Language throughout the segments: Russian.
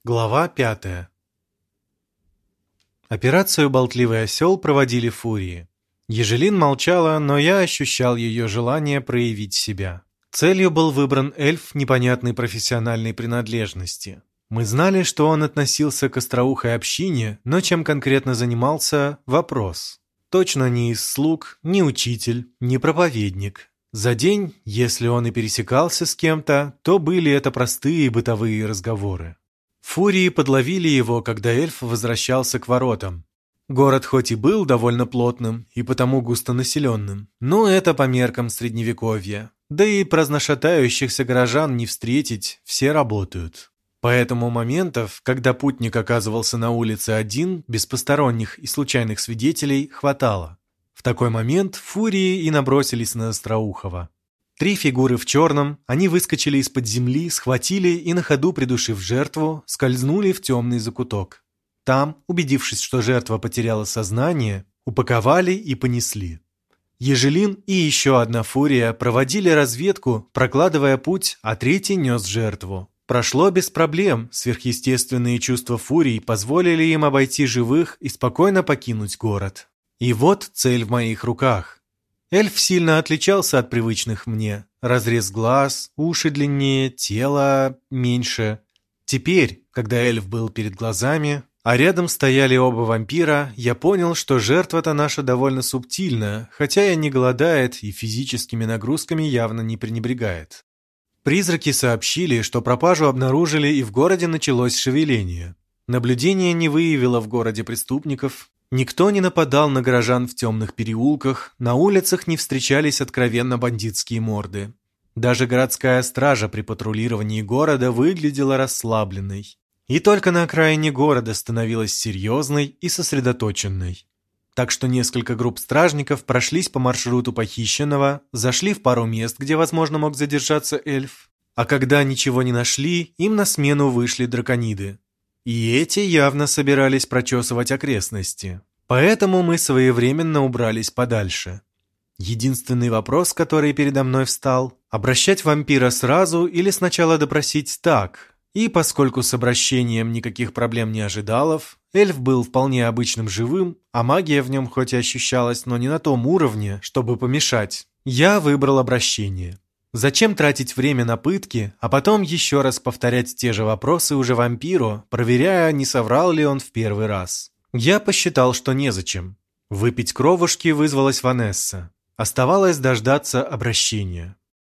Глава 5. Операцию «Болтливый осел» проводили фурии. Ежелин молчала, но я ощущал ее желание проявить себя. Целью был выбран эльф непонятной профессиональной принадлежности. Мы знали, что он относился к остроухой общине, но чем конкретно занимался – вопрос. Точно не из слуг, не учитель, не проповедник. За день, если он и пересекался с кем-то, то были это простые бытовые разговоры. Фурии подловили его, когда эльф возвращался к воротам. Город хоть и был довольно плотным и потому густонаселенным, но это по меркам средневековья. Да и праздношатающихся горожан не встретить, все работают. Поэтому моментов, когда путник оказывался на улице один, без посторонних и случайных свидетелей, хватало. В такой момент фурии и набросились на Остроухова. 3 фигуры в черном, они выскочили из-под земли, схватили и на ходу, придушив жертву, скользнули в темный закуток. Там, убедившись, что жертва потеряла сознание, упаковали и понесли. Ежелин и еще одна фурия проводили разведку, прокладывая путь, а третий нес жертву. Прошло без проблем, сверхъестественные чувства фурий позволили им обойти живых и спокойно покинуть город. И вот цель в моих руках. Эльф сильно отличался от привычных мне. Разрез глаз, уши длиннее, тело меньше. Теперь, когда эльф был перед глазами, а рядом стояли оба вампира, я понял, что жертва-то наша довольно субтильна, хотя и не голодает и физическими нагрузками явно не пренебрегает. Призраки сообщили, что пропажу обнаружили и в городе началось шевеление. Наблюдение не выявило в городе преступников. Никто не нападал на горожан в темных переулках, на улицах не встречались откровенно бандитские морды. Даже городская стража при патрулировании города выглядела расслабленной. И только на окраине города становилась серьезной и сосредоточенной. Так что несколько групп стражников прошлись по маршруту похищенного, зашли в пару мест, где, возможно, мог задержаться эльф. А когда ничего не нашли, им на смену вышли дракониды. И эти явно собирались прочесывать окрестности. Поэтому мы своевременно убрались подальше. Единственный вопрос, который передо мной встал – обращать вампира сразу или сначала допросить так? И поскольку с обращением никаких проблем не ожидалов, эльф был вполне обычным живым, а магия в нем хоть и ощущалась, но не на том уровне, чтобы помешать, я выбрал обращение. Зачем тратить время на пытки, а потом еще раз повторять те же вопросы уже вампиру, проверяя, не соврал ли он в первый раз? Я посчитал, что незачем. Выпить кровушки вызвалась Ванесса. Оставалось дождаться обращения.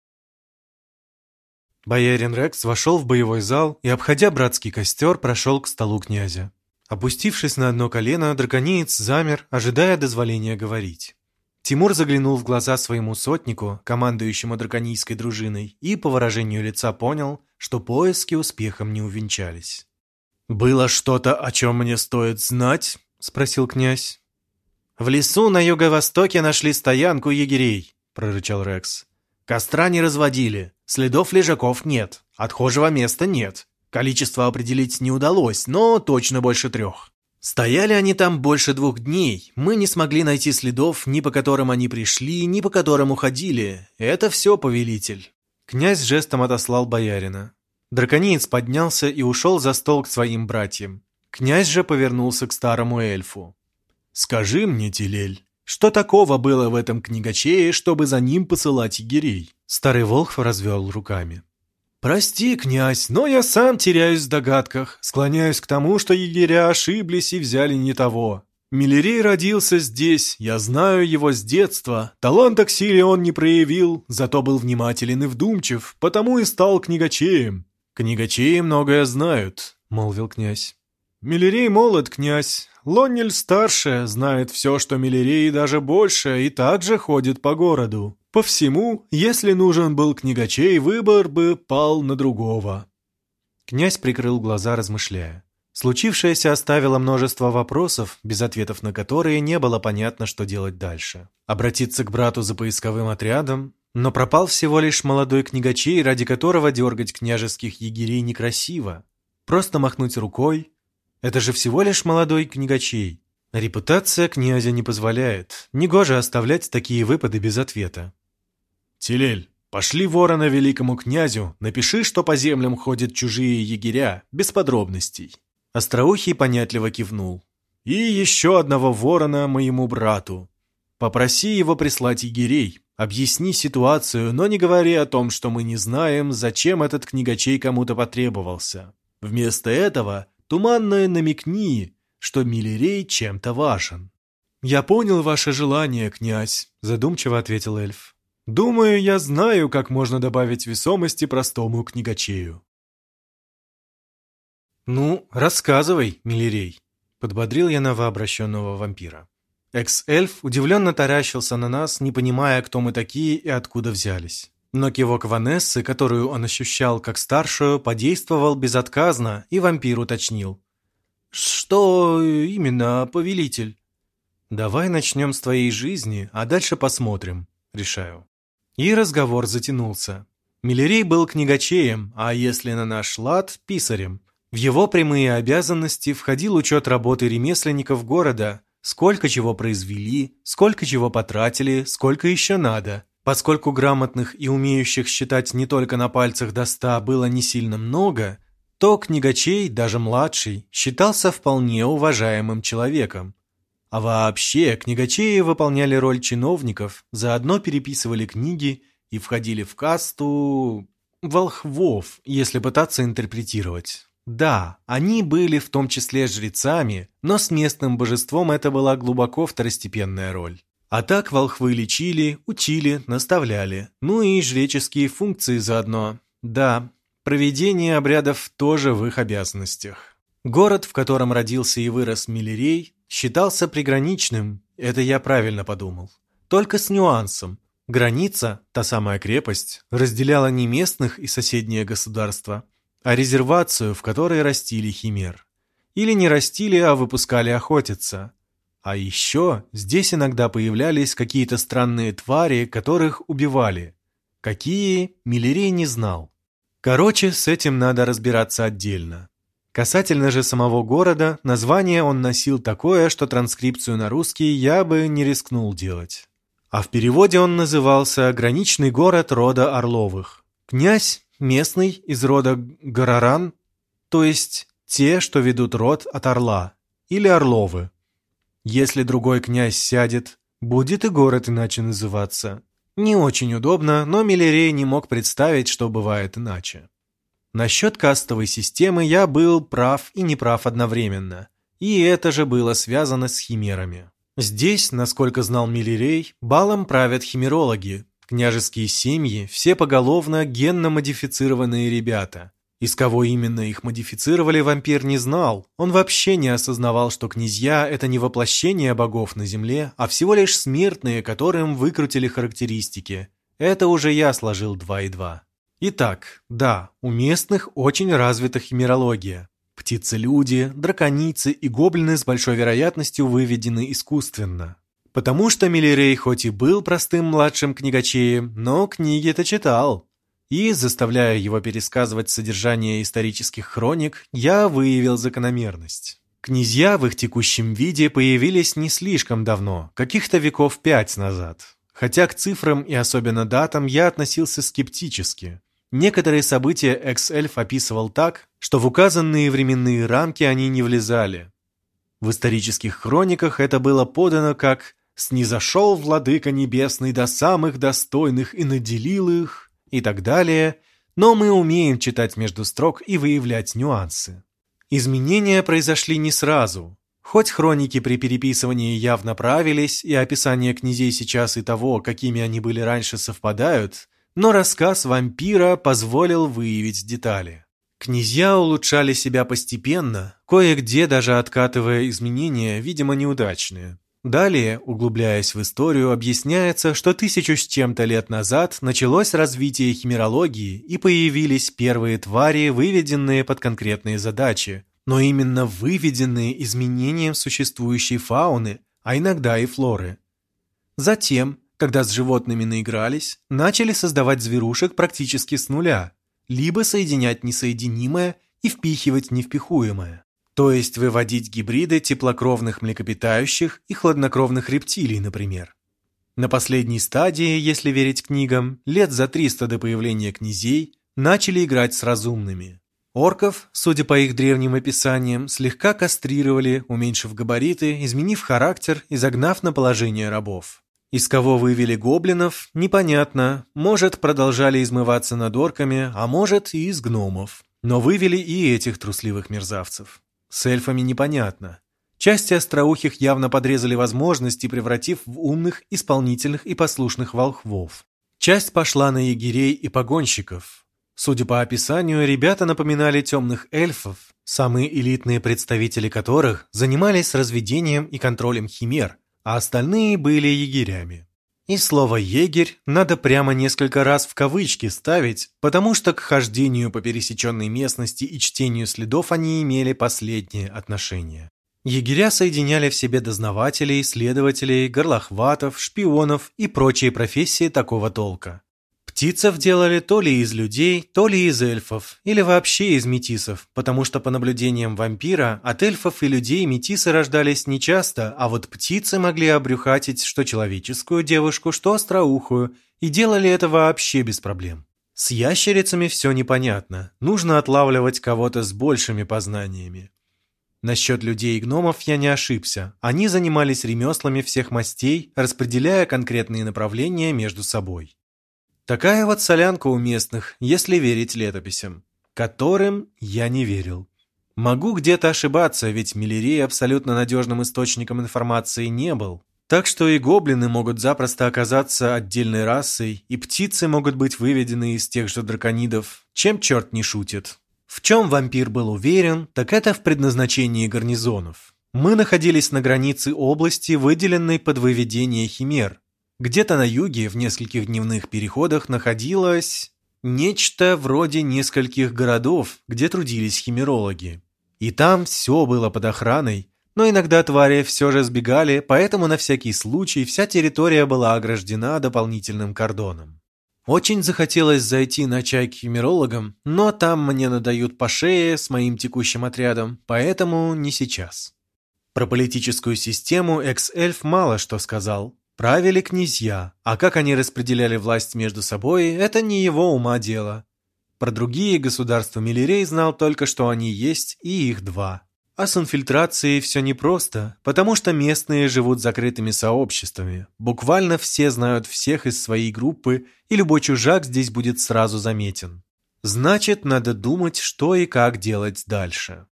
Боярин Рекс вошел в боевой зал и, обходя братский костер, прошел к столу князя. Опустившись на одно колено, дракониец замер, ожидая дозволения говорить. Тимур заглянул в глаза своему сотнику, командующему драконийской дружиной, и по выражению лица понял, что поиски успехом не увенчались. «Было что-то, о чем мне стоит знать?» – спросил князь. «В лесу на юго-востоке нашли стоянку егерей», – прорычал Рекс. «Костра не разводили, следов лежаков нет, отхожего места нет. Количество определить не удалось, но точно больше 3. Стояли они там больше 2 дней. Мы не смогли найти следов, ни по которым они пришли, ни по которым уходили. Это все, повелитель». Князь жестом отослал боярина. Дракониец поднялся и ушел за стол к своим братьям. Князь же повернулся к старому эльфу. «Скажи мне, Тилель, что такого было в этом книгачее, чтобы за ним посылать егерей?» Старый волхв развел руками. «Прости, князь, но я сам теряюсь в догадках, склоняюсь к тому, что егеря ошиблись и взяли не того. Милерей родился здесь, я знаю его с детства, таланта к силе он не проявил, зато был внимателен и вдумчив, потому и стал книгачеем». «Книгачеи многое знают», — молвил князь. «Милерей молод, князь, Лоннель старше, знает все, что Милерей, и даже больше, и также ходит по городу. По всему, если нужен был книгачей, выбор бы пал на другого». Князь прикрыл глаза, размышляя. Случившееся оставило множество вопросов, без ответов на которые не было понятно, что делать дальше. Обратиться к брату за поисковым отрядом, но пропал всего лишь молодой книгачей, ради которого дергать княжеских егерей некрасиво. Просто махнуть рукой. Это же всего лишь молодой книгачей. Репутация князя не позволяет. Негоже оставлять такие выпады без ответа. «Тилель, Пошли ворона великому князю, напиши, что по землям ходят чужие егеря, без подробностей». Остроухий понятливо кивнул. «И еще одного ворона моему брату. Попроси его прислать егерей, объясни ситуацию, но не говори о том, что мы не знаем, зачем этот книгачей кому-то потребовался. Вместо этого туманно намекни, что Миллерей чем-то важен». «Я понял ваше желание, князь», — задумчиво ответил эльф. «Думаю, я знаю, как можно добавить весомости простому книгачею». «Ну, рассказывай, Миллерей», — подбодрил я новообращенного вампира. Экс-эльф удивленно таращился на нас, не понимая, кто мы такие и откуда взялись. Но кивок Ванессы, которую он ощущал как старшую, подействовал безотказно, и вампир уточнил. «Что именно, повелитель?» «Давай начнем с твоей жизни, а дальше посмотрим», — решаю. И разговор затянулся. Миллерей был книгачеем, а если на наш лад — писарем. В его прямые обязанности входил учет работы ремесленников города, сколько чего произвели, сколько чего потратили, сколько еще надо. Поскольку грамотных и умеющих считать не только на пальцах до 100 было не сильно много, то книгачей, даже младший, считался вполне уважаемым человеком. А вообще, книгачеи выполняли роль чиновников, заодно переписывали книги и входили в касту волхвов, если пытаться интерпретировать. Да, они были в том числе жрецами, но с местным божеством это была глубоко второстепенная роль. А так волхвы лечили, учили, наставляли, ну и жреческие функции заодно. Да, проведение обрядов тоже в их обязанностях. Город, в котором родился и вырос Миллерей, считался приграничным, это я правильно подумал. Только с нюансом. Граница, та самая крепость, разделяла не местных и соседнее государство, а резервацию, в которой растили химер. Или не растили, а выпускали охотиться. А еще здесь иногда появлялись какие-то странные твари, которых убивали. Какие, Миллерей не знал. Короче, с этим надо разбираться отдельно. Касательно же самого города, название он носил такое, что транскрипцию на русский я бы не рискнул делать. А в переводе он назывался «Граничный город рода Орловых». Князь местный из рода Гороран, то есть те, что ведут род от орла, или Орловы. Если другой князь сядет, будет и город иначе называться. Не очень удобно, но Миллерей не мог представить, что бывает иначе. Насчет кастовой системы я был прав и неправ одновременно, и это же было связано с химерами. Здесь, насколько знал Миллерей, балом правят химерологи, княжеские семьи, все поголовно генно-модифицированные ребята. Из кого именно их модифицировали, вампир не знал, он вообще не осознавал, что князья – это не воплощение богов на земле, а всего лишь смертные, которым выкрутили характеристики. Это уже я сложил 2 и 2. Итак, да, у местных очень развита химерология. Птицы-люди, драконицы и гоблины с большой вероятностью выведены искусственно. Потому что Миллерей хоть и был простым младшим книгачеем, но книги-то читал. И, заставляя его пересказывать содержание исторических хроник, я выявил закономерность. Князья в их текущем виде появились не слишком давно, каких-то веков 5 назад. Хотя к цифрам и особенно датам я относился скептически. Некоторые события экс-эльф описывал так, что в указанные временные рамки они не влезали. В исторических хрониках это было подано как «снизошел владыка небесный до самых достойных и наделил их» и так далее, но мы умеем читать между строк и выявлять нюансы. Изменения произошли не сразу. Хоть хроники при переписывании явно правились, и описание князей сейчас и того, какими они были раньше, совпадают, но рассказ вампира позволил выявить детали. Князья улучшали себя постепенно, кое-где даже откатывая изменения, видимо, неудачные. Далее, углубляясь в историю, объясняется, что 1000 с чем-то лет назад началось развитие химерологии и появились первые твари, выведенные под конкретные задачи, но именно выведенные изменением существующей фауны, а иногда и флоры. Затем, когда с животными наигрались, начали создавать зверушек практически с нуля, либо соединять несоединимое и впихивать невпихуемое. То есть выводить гибриды теплокровных млекопитающих и хладнокровных рептилий, например. На последней стадии, если верить книгам, лет за 300 до появления князей, начали играть с разумными. Орков, судя по их древним описаниям, слегка кастрировали, уменьшив габариты, изменив характер и загнав на положение рабов. Из кого вывели гоблинов, непонятно, может, продолжали измываться над орками, а может, и из гномов. Но вывели и этих трусливых мерзавцев. С эльфами непонятно. Части остроухих явно подрезали возможности, превратив в умных, исполнительных и послушных волхвов. Часть пошла на егерей и погонщиков. Судя по описанию, ребята напоминали темных эльфов, самые элитные представители которых занимались разведением и контролем химер, а остальные были егерями. И слово «егерь» надо прямо несколько раз в кавычки ставить, потому что к хождению по пересеченной местности и чтению следов они имели последнее отношение. Егеря соединяли в себе дознавателей, следователей, горлохватов, шпионов и прочие профессии такого толка. Птицев делали то ли из людей, то ли из эльфов, или вообще из метисов, потому что по наблюдениям вампира от эльфов и людей метисы рождались нечасто, а вот птицы могли обрюхатить что человеческую девушку, что остроухую, и делали это вообще без проблем. С ящерицами все непонятно, нужно отлавливать кого-то с большими познаниями. Насчет людей и гномов я не ошибся, они занимались ремеслами всех мастей, распределяя конкретные направления между собой. Такая вот солянка у местных, если верить летописям, которым я не верил. Могу где-то ошибаться, ведь Миллерей абсолютно надежным источником информации не был. Так что и гоблины могут запросто оказаться отдельной расой, и птицы могут быть выведены из тех же драконидов, чем черт не шутит. В чем вампир был уверен, так это в предназначении гарнизонов. Мы находились на границе области, выделенной под выведение химер. Где-то на юге, в нескольких дневных переходах, находилось нечто вроде нескольких городов, где трудились химерологи. И там все было под охраной, но иногда твари все же сбегали, поэтому на всякий случай вся территория была ограждена дополнительным кордоном. Очень захотелось зайти на чай к химерологам, но там мне надают по шее с моим текущим отрядом, поэтому не сейчас. Про политическую систему экс-эльф мало что сказал. Правили князья, а как они распределяли власть между собой, это не его ума дело. Про другие государства Миллерей знал только, что они есть, и их два. А с инфильтрацией все непросто, потому что местные живут закрытыми сообществами. Буквально все знают всех из своей группы, и любой чужак здесь будет сразу заметен. Значит, надо думать, что и как делать дальше.